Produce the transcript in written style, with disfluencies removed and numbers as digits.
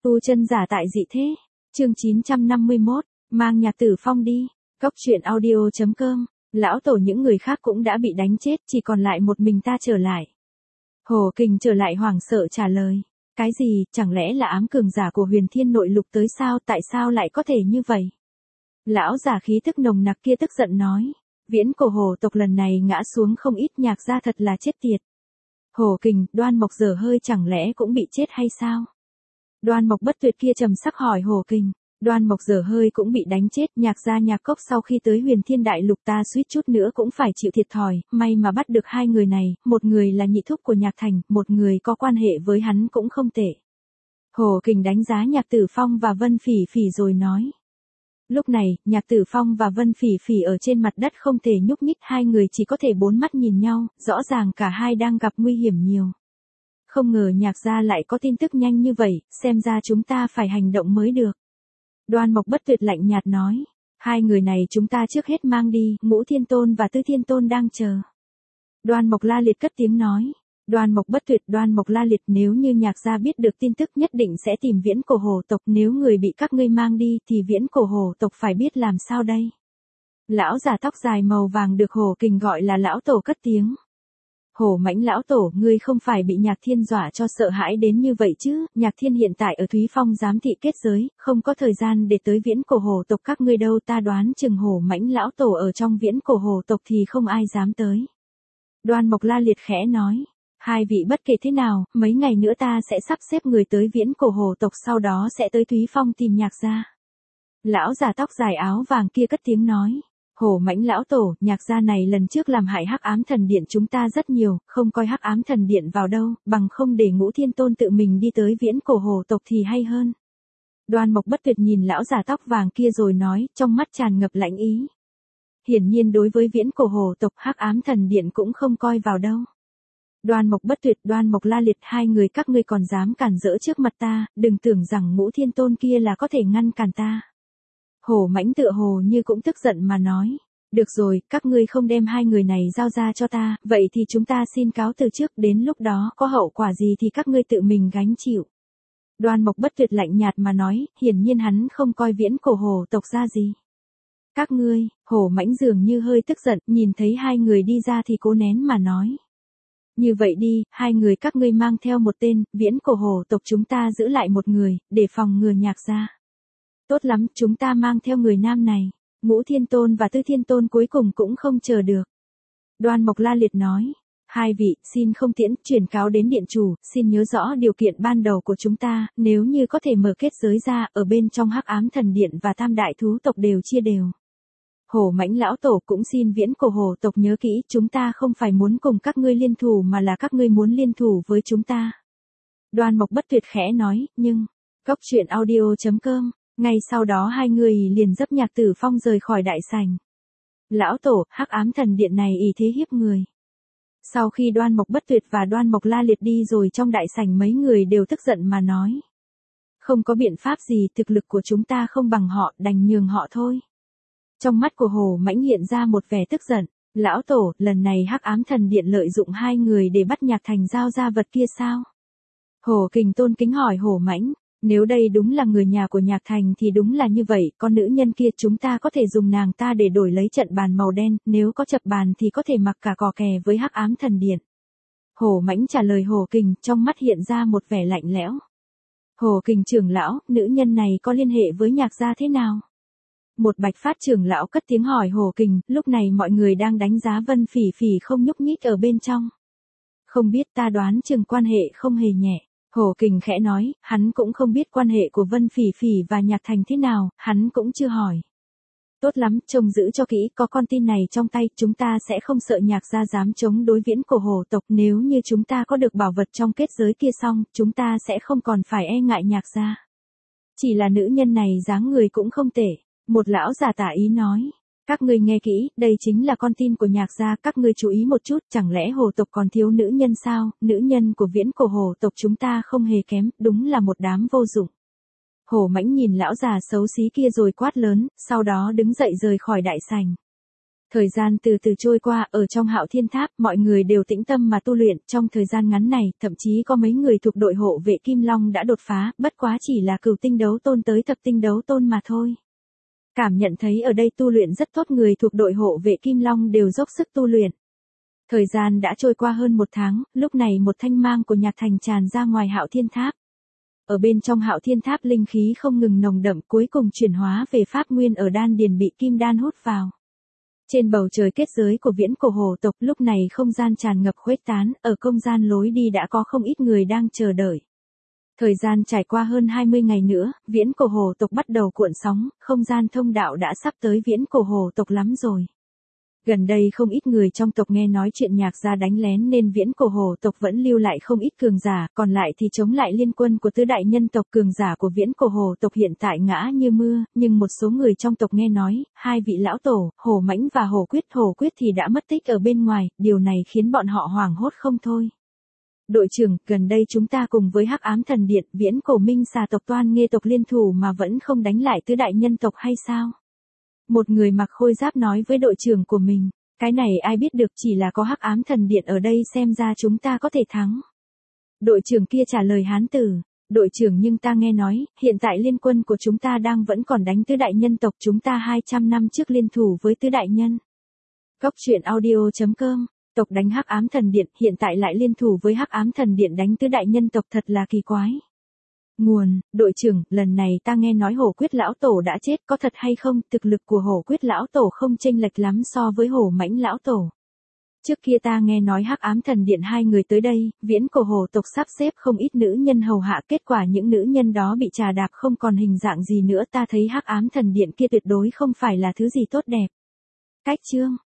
Tu chân giả tại dị thế. Chương 951, mang Nhạc Tử Phong đi. Cốc truyện audio.com. Lão tổ những người khác cũng đã bị đánh chết, chỉ còn lại một mình ta trở lại. Hồ Kình trở lại hoảng sợ trả lời. Cái gì, chẳng lẽ là ám cường giả của Huyền Thiên Nội Lục tới sao, tại sao lại có thể như vậy? Lão giả khí tức nồng nặc kia tức giận nói. Viễn cổ hồ tộc lần này ngã xuống không ít, Nhạc gia thật là chết tiệt. Hồ Kình, Đoan Mộc Dở Hơi chẳng lẽ cũng bị chết hay sao? Đoan Mộc Bất Tuyệt kia trầm sắc hỏi Hồ Kình. Đoan Mộc Dở Hơi cũng bị đánh chết, Nhạc gia Nhạc Cốc sau khi tới Huyền Thiên Đại Lục ta suýt chút nữa cũng phải chịu thiệt thòi, may mà bắt được hai người này, một người là nhị thúc của Nhạc Thành, một người có quan hệ với hắn cũng không tệ. Hồ Kình đánh giá Nhạc Tử Phong và Vân Phỉ Phỉ rồi nói. Lúc này, Nhạc Tử Phong và Vân Phỉ Phỉ ở trên mặt đất không thể nhúc nhích, hai người chỉ có thể bốn mắt nhìn nhau, rõ ràng cả hai đang gặp nguy hiểm nhiều. Không ngờ Nhạc gia lại có tin tức nhanh như vậy, xem ra chúng ta phải hành động mới được. Đoan Mộc Bất Tuyệt lạnh nhạt nói, hai người này chúng ta trước hết mang đi, Ngũ Thiên Tôn và Tư Thiên Tôn đang chờ. Đoan Mộc La Liệt cất tiếng nói, Đoan Mộc Bất Tuyệt, Đoan Mộc La Liệt, nếu như Nhạc gia biết được tin tức nhất định sẽ tìm Viễn cổ hồ tộc, nếu người bị các ngươi mang đi thì Viễn cổ hồ tộc phải biết làm sao đây. Lão già tóc dài màu vàng được Hồ Kình gọi là lão tổ cất tiếng. Hổ Mãnh lão tổ, ngươi không phải bị Nhạc Thiên dọa cho sợ hãi đến như vậy chứ? Nhạc Thiên hiện tại ở Thúy Phong giám thị kết giới, không có thời gian để tới Viễn cổ hồ tộc các ngươi đâu, ta đoán chừng Hổ Mãnh lão tổ ở trong Viễn cổ hồ tộc thì không ai dám tới. Đoan Mộc La Liệt khẽ nói, hai vị bất kể thế nào, mấy ngày nữa ta sẽ sắp xếp người tới Viễn cổ hồ tộc, sau đó sẽ tới Thúy Phong tìm Nhạc gia. Lão già tóc dài áo vàng kia cất tiếng nói. Hổ Mãnh lão tổ, Nhạc gia này lần trước làm hại Hắc Ám Thần Điện chúng ta rất nhiều, không coi Hắc Ám Thần Điện vào đâu, bằng không để Ngũ Thiên Tôn tự mình đi tới Viễn cổ hồ tộc thì hay hơn. Đoan Mộc Bất Tuyệt nhìn lão già tóc vàng kia rồi nói, trong mắt tràn ngập lãnh ý. Hiển nhiên đối với Viễn cổ hồ tộc, Hắc Ám Thần Điện cũng không coi vào đâu. Đoan Mộc Bất Tuyệt, Đoan Mộc La Liệt, hai người các ngươi còn dám cản rỡ trước mặt ta, đừng tưởng rằng Ngũ Thiên Tôn kia là có thể ngăn cản ta. Hổ Mãnh tựa hồ như cũng tức giận mà nói, được rồi, các ngươi không đem hai người này giao ra cho ta, vậy thì chúng ta xin cáo từ trước, đến lúc đó có hậu quả gì thì các ngươi tự mình gánh chịu. Đoan Mộc Bất Tuyệt lạnh nhạt mà nói, hiển nhiên hắn không coi Viễn cổ hồ tộc ra gì. Các ngươi, Hổ Mãnh dường như hơi tức giận, nhìn thấy hai người đi ra thì cố nén mà nói. Như vậy đi, hai người các ngươi mang theo một tên, Viễn cổ hồ tộc chúng ta giữ lại một người, để phòng ngừa Nhạc gia. Tốt lắm, chúng ta mang theo người nam này. Ngũ Thiên Tôn và Tư Thiên Tôn cuối cùng cũng không chờ được. Đoan Mộc La Liệt nói, hai vị, xin không tiễn, chuyển cáo đến điện chủ, xin nhớ rõ điều kiện ban đầu của chúng ta, nếu như có thể mở kết giới ra, ở bên trong Hắc Ám Thần Điện và Tam Đại Thú tộc đều chia đều. Hổ Mãnh lão tổ cũng xin Viễn cổ hồ tộc nhớ kỹ, chúng ta không phải muốn cùng các ngươi liên thủ mà là các ngươi muốn liên thủ với chúng ta. Đoan Mộc Bất Tuyệt khẽ nói, nhưng, Cốc truyện audio.com. Ngay sau đó hai người liền dấp Nhạc Tử Phong rời khỏi đại sảnh. Lão tổ, Hắc Ám Thần Điện này ỷ thế hiếp người. Sau khi Đoan Mộc Bất Tuyệt và Đoan Mộc La Liệt đi rồi, trong đại sảnh mấy người đều tức giận mà nói. Không có biện pháp gì, thực lực của chúng ta không bằng họ, đành nhường họ thôi. Trong mắt của Hồ Mãnh hiện ra một vẻ tức giận. Lão tổ, lần này Hắc Ám Thần Điện lợi dụng hai người để bắt Nhạc Thành giao ra vật kia sao? Hồ Kình tôn kính hỏi Hồ Mãnh. Nếu đây đúng là người nhà của Nhạc Thành thì đúng là như vậy, con nữ nhân kia chúng ta có thể dùng nàng ta để đổi lấy trận bàn màu đen, nếu có chập bàn thì có thể mặc cả cò kè với Hắc Ám Thần Điện. Hồ Mãnh trả lời Hồ Kình, trong mắt hiện ra một vẻ lạnh lẽo. Hồ Kình trưởng lão, nữ nhân này có liên hệ với Nhạc gia thế nào? Một Bạch Phát trưởng lão cất tiếng hỏi Hồ Kình, lúc này mọi người đang đánh giá Vân Phỉ Phỉ không nhúc nhích ở bên trong. Không biết, ta đoán chừng quan hệ không hề nhẹ. Hồ Kình khẽ nói, hắn cũng không biết quan hệ của Vân Phỉ Phỉ và Nhạc Thành thế nào, hắn cũng chưa hỏi. Tốt lắm, trông giữ cho kỹ, có con tin này trong tay, chúng ta sẽ không sợ Nhạc gia dám chống đối Viễn cổ hồ tộc, nếu như chúng ta có được bảo vật trong kết giới kia xong, chúng ta sẽ không còn phải e ngại Nhạc gia. Chỉ là nữ nhân này dáng người cũng không tệ, một lão già tả ý nói. Các ngươi nghe kỹ, đây chính là con tin của Nhạc gia, các ngươi chú ý một chút, chẳng lẽ hồ tộc còn thiếu nữ nhân sao? Nữ nhân của Viễn cổ hồ tộc chúng ta không hề kém, đúng là một đám vô dụng. Hồ Mãnh nhìn lão già xấu xí kia rồi quát lớn, sau đó đứng dậy rời khỏi đại sảnh. Thời gian từ từ trôi qua, ở trong Hạo Thiên Tháp, mọi người đều tĩnh tâm mà tu luyện, trong thời gian ngắn này, thậm chí có mấy người thuộc đội hộ vệ Kim Long đã đột phá, bất quá chỉ là cửu tinh đấu tôn tới thập tinh đấu tôn mà thôi. Cảm nhận thấy ở đây tu luyện rất tốt, người thuộc đội hộ vệ Kim Long đều dốc sức tu luyện. Thời gian đã trôi qua hơn 1 tháng, lúc này một thanh mang của Nhạc Thành tràn ra ngoài Hạo Thiên Tháp. Ở bên trong Hạo Thiên Tháp linh khí không ngừng nồng đậm, cuối cùng chuyển hóa về pháp nguyên ở đan điền bị kim đan hút vào. Trên bầu trời kết giới của viễn cổ hồ tộc lúc này không gian tràn ngập khuếch tán, ở không gian lối đi đã có không ít người đang chờ đợi. Thời gian trải qua hơn 20 ngày nữa, viễn cổ hồ tộc bắt đầu cuộn sóng, không gian thông đạo đã sắp tới viễn cổ hồ tộc lắm rồi. Gần đây không ít người trong tộc nghe nói chuyện Nhạc gia đánh lén nên viễn cổ hồ tộc vẫn lưu lại không ít cường giả, còn lại thì chống lại liên quân của tứ đại nhân tộc. Cường giả của viễn cổ hồ tộc hiện tại ngã như mưa, nhưng một số người trong tộc nghe nói, 2 vị lão tổ, Hổ Mãnh và Hổ Quyết thì đã mất tích ở bên ngoài, điều này khiến bọn họ hoảng hốt không thôi. Đội trưởng, gần đây chúng ta cùng với Hắc Ám Thần Điện, viễn cổ Minh Xà tộc Toan Nghê tộc liên thủ mà vẫn không đánh lại tứ đại nhân tộc hay sao? Một người mặc khôi giáp nói với đội trưởng của mình, cái này ai biết được, chỉ là có Hắc Ám Thần Điện ở đây xem ra chúng ta có thể thắng. Đội trưởng kia trả lời hán tử, đội trưởng nhưng ta nghe nói, hiện tại liên quân của chúng ta đang vẫn còn đánh tứ đại nhân tộc, chúng ta 200 năm trước liên thủ với tứ đại nhân. Cốc truyện audio.com, tộc đánh Hắc Ám Thần Điện, hiện tại lại liên thủ với Hắc Ám Thần Điện đánh tứ đại nhân tộc, thật là kỳ quái. Nguồn, đội trưởng, lần này ta nghe nói Hổ Quyết lão tổ đã chết, có thật hay không? Thực lực của Hổ Quyết lão tổ không chênh lệch lắm so với Hổ Mãnh lão tổ. Trước kia ta nghe nói Hắc Ám Thần Điện 2 người tới đây, viễn cổ hồ tộc sắp xếp không ít nữ nhân hầu hạ, kết quả những nữ nhân đó bị trà đạp không còn hình dạng gì nữa, ta thấy Hắc Ám Thần Điện kia tuyệt đối không phải là thứ gì tốt đẹp. Cách chương